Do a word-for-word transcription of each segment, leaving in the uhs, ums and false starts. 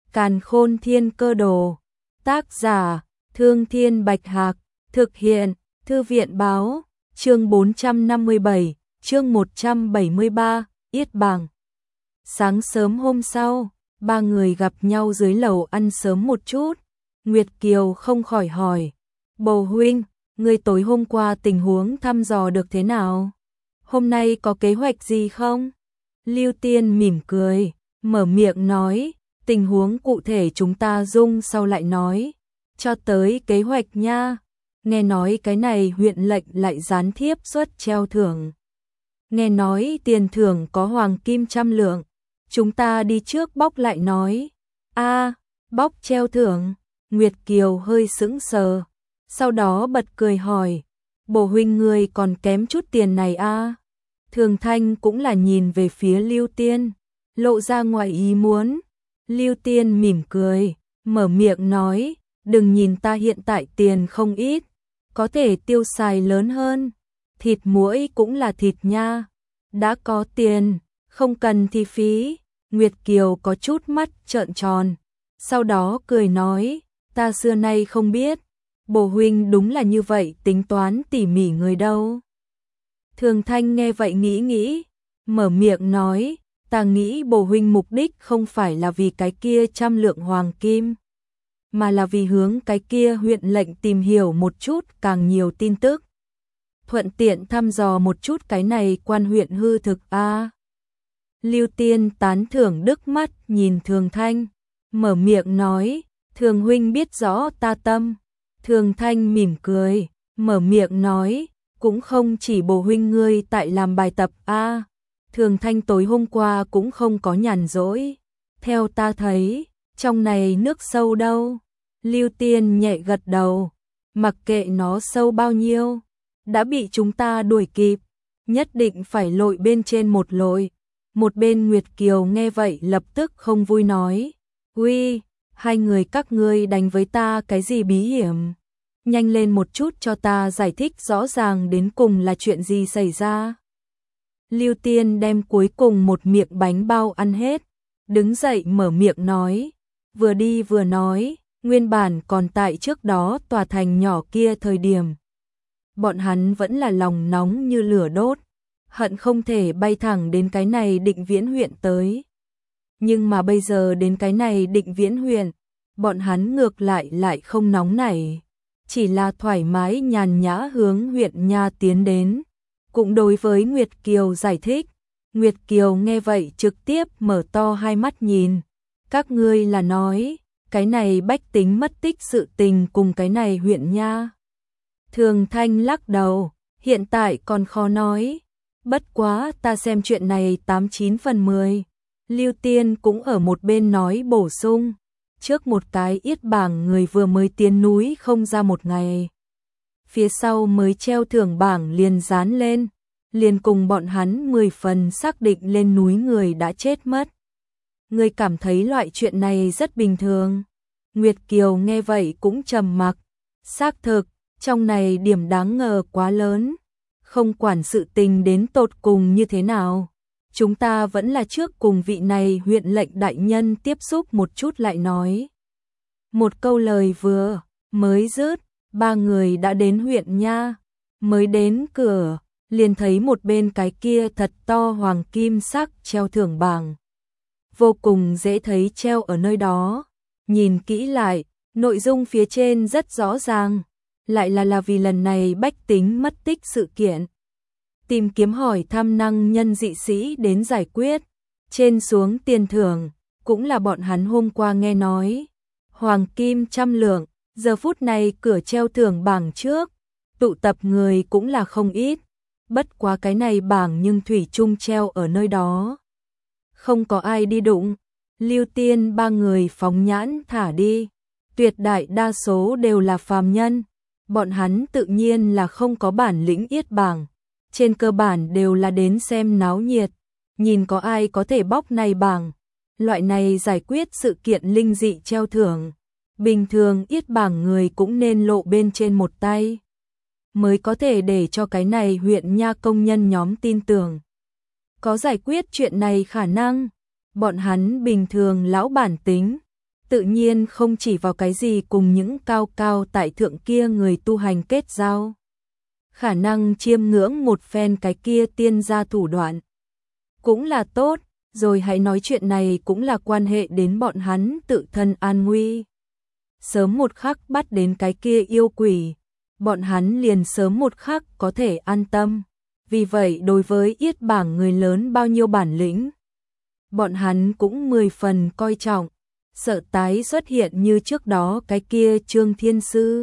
Càn Khôn Thiên Cơ Đồ. Tác giả: Thương Thiên Bạch Hạc. Thực hiện: Thư viện Báo. Chương bốn trăm năm mươi bảy, chương một trăm bảy mươi ba, Yết Bảng. Sáng sớm hôm sau, ba người gặp nhau dưới lầu ăn sớm một chút. Nguyệt Kiều không khỏi hỏi: Bồ huynh, người tối hôm qua tình huống thăm dò được thế nào? Hôm nay có kế hoạch gì không? Lưu Tiên mỉm cười, mở miệng nói: tình huống cụ thể chúng ta dung sau lại nói. Cho tới kế hoạch nha. Nghe nói cái này huyện lệnh lại gián thiếp xuất treo thưởng. Nghe nói tiền thưởng có hoàng kim trăm lượng. Chúng ta đi trước bóc lại nói. A, bóc treo thưởng. Nguyệt Kiều hơi sững sờ, sau đó bật cười hỏi: Bồ huynh người còn kém chút tiền này a? À? Thường Thanh cũng là nhìn về phía Lưu Tiên, lộ ra ngoài ý muốn. Lưu Tiên mỉm cười, mở miệng nói: đừng nhìn ta hiện tại tiền không ít, có thể tiêu xài lớn hơn. Thịt muỗi cũng là thịt nha. Đã có tiền, không cần thì phí. Nguyệt Kiều có chút mắt trợn tròn, sau đó cười nói: ta xưa nay không biết, bồ huynh đúng là như vậy tính toán tỉ mỉ người đâu. Thường Thanh nghe vậy nghĩ nghĩ, mở miệng nói: ta nghĩ bồ huynh mục đích không phải là vì cái kia trăm lượng hoàng kim, mà là vì hướng cái kia huyện lệnh tìm hiểu một chút càng nhiều tin tức, thuận tiện thăm dò một chút cái này quan huyện hư thực a. À. Lưu Tiên tán thưởng đức mắt nhìn Thường Thanh, mở miệng nói: Thường huynh biết rõ ta tâm. Thường Thanh mỉm cười, mở miệng nói: cũng không chỉ bồ huynh ngươi tại làm bài tập a. À. Thường Thanh tối hôm qua cũng không có nhàn rỗi. Theo ta thấy, trong này nước sâu đâu. Lưu Tiên nhẹ gật đầu, mặc kệ nó sâu bao nhiêu, đã bị chúng ta đuổi kịp, nhất định phải lội bên trên một lội. Một bên Nguyệt Kiều nghe vậy lập tức không vui nói: uy, hai người các ngươi đánh với ta cái gì bí hiểm? Nhanh lên một chút cho ta giải thích rõ ràng đến cùng là chuyện gì xảy ra. Lưu Tiên đem cuối cùng một miệng bánh bao ăn hết, đứng dậy mở miệng nói, vừa đi vừa nói: nguyên bản còn tại trước đó tòa thành nhỏ kia thời điểm, bọn hắn vẫn là lòng nóng như lửa đốt, hận không thể bay thẳng đến cái này Định Viễn huyện tới. Nhưng mà bây giờ đến cái này Định Viễn huyện, bọn hắn ngược lại lại không nóng nảy, chỉ là thoải mái nhàn nhã hướng huyện nha tiến đến. Cũng đối với Nguyệt Kiều giải thích, Nguyệt Kiều nghe vậy trực tiếp mở to hai mắt nhìn: các ngươi là nói, cái này bách tính mất tích sự tình cùng cái này huyện nha? Thường Thanh lắc đầu, hiện tại còn khó nói, bất quá ta xem chuyện này tám chín phần mười. Lưu Tiên cũng ở một bên nói bổ sung: trước một cái Yết Bảng người vừa mới tiến núi không ra một ngày, phía sau mới treo thưởng bảng liền dán lên, liền cùng bọn hắn mười phần xác định lên núi người đã chết mất. Người cảm thấy loại chuyện này rất bình thường? Nguyệt Kiều nghe vậy cũng trầm mặc, xác thực, trong này điểm đáng ngờ quá lớn, không quản sự tình đến tột cùng như thế nào, chúng ta vẫn là trước cùng vị này huyện lệnh đại nhân tiếp xúc một chút lại nói. Một câu lời vừa mới dứt, ba người đã đến huyện nha, mới đến cửa, liền thấy một bên cái kia thật to hoàng kim sắc treo thưởng bảng, vô cùng dễ thấy treo ở nơi đó. Nhìn kỹ lại, nội dung phía trên rất rõ ràng, lại là là vì lần này bách tính mất tích sự kiện, tìm kiếm hỏi thăm năng nhân dị sĩ đến giải quyết, trên xuống tiền thưởng, cũng là bọn hắn hôm qua nghe nói. Hoàng kim trăm lượng, giờ phút này cửa treo thưởng bảng trước, tụ tập người cũng là không ít, bất quá cái này bảng nhưng thủy chung treo ở nơi đó, không có ai đi đụng. Lưu Tiên ba người phóng nhãn thả đi, tuyệt đại đa số đều là phàm nhân, bọn hắn tự nhiên là không có bản lĩnh Yết Bảng, trên cơ bản đều là đến xem náo nhiệt, nhìn có ai có thể bóc này bảng. Loại này giải quyết sự kiện linh dị treo thưởng, bình thường Yết Bảng người cũng nên lộ bên trên một tay, mới có thể để cho cái này huyện nha công nhân nhóm tin tưởng có giải quyết chuyện này khả năng. Bọn hắn bình thường lão bản tính, tự nhiên không chỉ vào cái gì cùng những cao cao tại thượng kia người tu hành kết giao. Khả năng chiêm ngưỡng một phen cái kia tiên gia thủ đoạn. Cũng là tốt, rồi hãy nói chuyện này cũng là quan hệ đến bọn hắn tự thân an nguy. Sớm một khắc bắt đến cái kia yêu quỷ, bọn hắn liền sớm một khắc có thể an tâm. Vì vậy đối với yết bảng người lớn bao nhiêu bản lĩnh, bọn hắn cũng mười phần coi trọng, sợ tái xuất hiện như trước đó cái kia Trương Thiên Sư.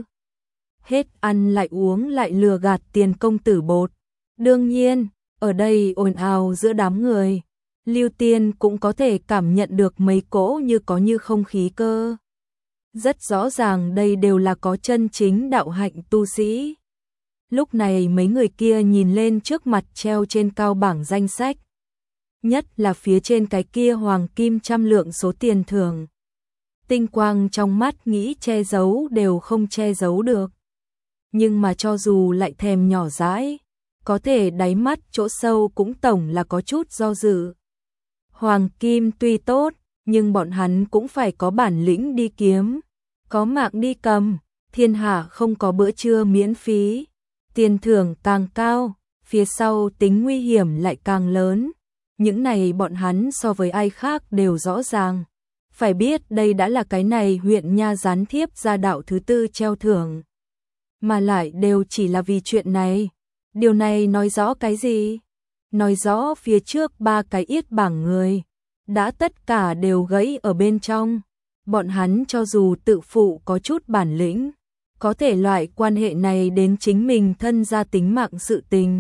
Hết ăn lại uống lại lừa gạt tiền công tử bột. Đương nhiên, ở đây ồn ào giữa đám người, Lưu Tiên cũng có thể cảm nhận được mấy cỗ như có như không khí cơ. Rất rõ ràng đây đều là có chân chính đạo hạnh tu sĩ. Lúc này mấy người kia nhìn lên trước mặt treo trên cao bảng danh sách. Nhất là phía trên cái kia hoàng kim trăm lượng số tiền thưởng. Tinh quang trong mắt nghĩ che giấu đều không che giấu được. Nhưng mà cho dù lại thèm nhỏ dãi, có thể đáy mắt chỗ sâu cũng tổng là có chút do dự. Hoàng kim tuy tốt, nhưng bọn hắn cũng phải có bản lĩnh đi kiếm, có mạng đi cầm, thiên hạ không có bữa trưa miễn phí. Tiền thưởng càng cao, phía sau tính nguy hiểm lại càng lớn. Những này bọn hắn so với ai khác đều rõ ràng. Phải biết đây đã là cái này huyện nha gián thiếp gia đạo thứ tư treo thưởng. Mà lại đều chỉ là vì chuyện này. Điều này nói rõ cái gì? Nói rõ phía trước ba cái yết bảng người đã tất cả đều gãy ở bên trong. Bọn hắn cho dù tự phụ có chút bản lĩnh, có thể loại quan hệ này đến chính mình thân gia tính mạng sự tình.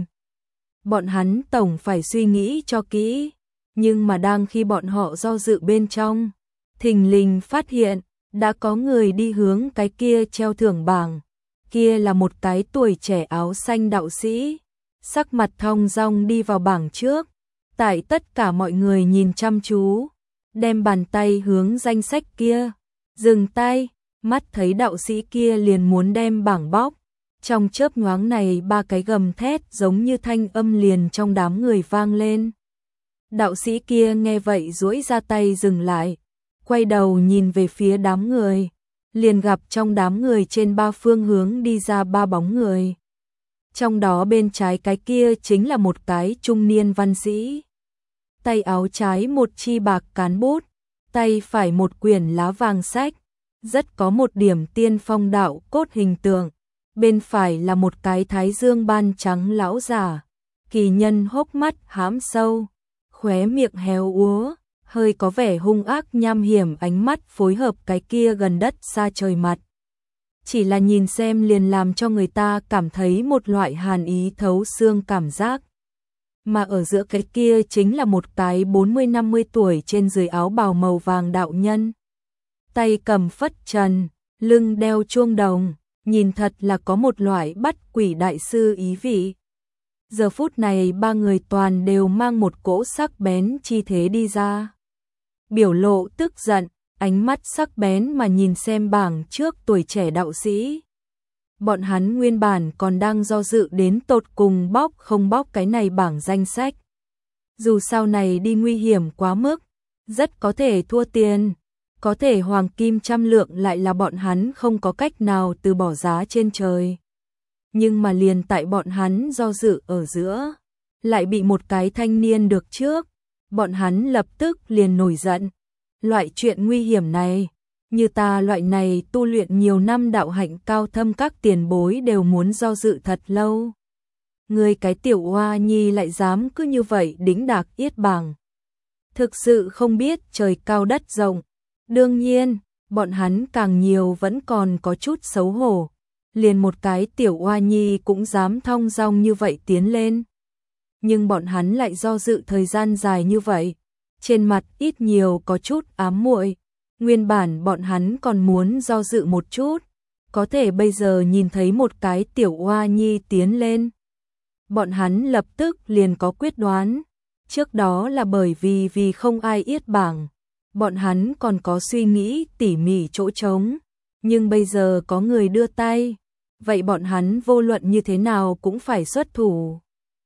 Bọn hắn tổng phải suy nghĩ cho kỹ, nhưng mà đang khi bọn họ do dự bên trong, thình lình phát hiện, đã có người đi hướng cái kia treo thưởng bảng. Kia là một cái tuổi trẻ áo xanh đạo sĩ, sắc mặt thong dong đi vào bảng trước, tại tất cả mọi người nhìn chăm chú, đem bàn tay hướng danh sách kia, dừng tay, mắt thấy đạo sĩ kia liền muốn đem bảng bóc. Trong chớp nhoáng này ba cái gầm thét giống như thanh âm liền trong đám người vang lên. Đạo sĩ kia nghe vậy duỗi ra tay dừng lại, quay đầu nhìn về phía đám người, liền gặp trong đám người trên ba phương hướng đi ra ba bóng người. Trong đó bên trái cái kia chính là một cái trung niên văn sĩ. Tay áo trái một chi bạc cán bút, tay phải một quyển lá vàng sách, rất có một điểm tiên phong đạo cốt hình tượng. Bên phải là một cái thái dương ban trắng lão giả, kỳ nhân hốc mắt hãm sâu, khóe miệng héo úa, hơi có vẻ hung ác nham hiểm, ánh mắt phối hợp cái kia gần đất xa trời mặt. Chỉ là nhìn xem liền làm cho người ta cảm thấy một loại hàn ý thấu xương cảm giác. Mà ở giữa cái kia chính là một cái bốn mươi năm mươi tuổi trên dưới áo bào màu vàng đạo nhân. Tay cầm phất trần, lưng đeo chuông đồng, nhìn thật là có một loại bắt quỷ đại sư ý vị. Giờ phút này ba người toàn đều mang một cỗ sắc bén chi thế đi ra. Biểu lộ tức giận, ánh mắt sắc bén mà nhìn xem bảng trước tuổi trẻ đạo sĩ. Bọn hắn nguyên bản còn đang do dự đến tột cùng bóc không bóc cái này bảng danh sách. Dù sau này đi nguy hiểm quá mức, rất có thể thua tiền, có thể hoàng kim trăm lượng lại là bọn hắn không có cách nào từ bỏ giá trên trời. Nhưng mà liền tại bọn hắn do dự ở giữa, lại bị một cái thanh niên được trước, bọn hắn lập tức liền nổi giận. Loại chuyện nguy hiểm này, như ta loại này tu luyện nhiều năm đạo hạnh cao thâm các tiền bối đều muốn do dự thật lâu. Người cái tiểu oa nhi lại dám cứ như vậy đĩnh đạc yết bảng. Thực sự không biết trời cao đất rộng. Đương nhiên, bọn hắn càng nhiều vẫn còn có chút xấu hổ. Liền một cái tiểu oa nhi cũng dám thong dong như vậy tiến lên. Nhưng bọn hắn lại do dự thời gian dài như vậy. Trên mặt ít nhiều có chút ám muội. Nguyên bản bọn hắn còn muốn do dự một chút. Có thể bây giờ nhìn thấy một cái tiểu oa nhi tiến lên. Bọn hắn lập tức liền có quyết đoán. Trước đó là bởi vì vì không ai yết bảng. Bọn hắn còn có suy nghĩ tỉ mỉ chỗ trống. Nhưng bây giờ có người đưa tay. Vậy bọn hắn vô luận như thế nào cũng phải xuất thủ.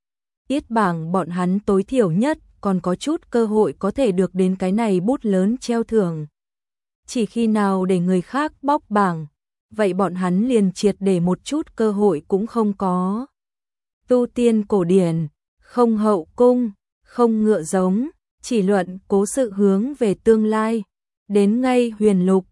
Yết bảng bọn hắn tối thiểu nhất còn có chút cơ hội có thể được đến cái này bút lớn treo thưởng. chỉ khi nào để người khác bóc bảng, vậy bọn hắn liền triệt để một chút cơ hội cũng không có. Tu tiên cổ điển, không hậu cung, không ngựa giống, chỉ luận cố sự hướng về tương lai. Đến ngay huyền lục,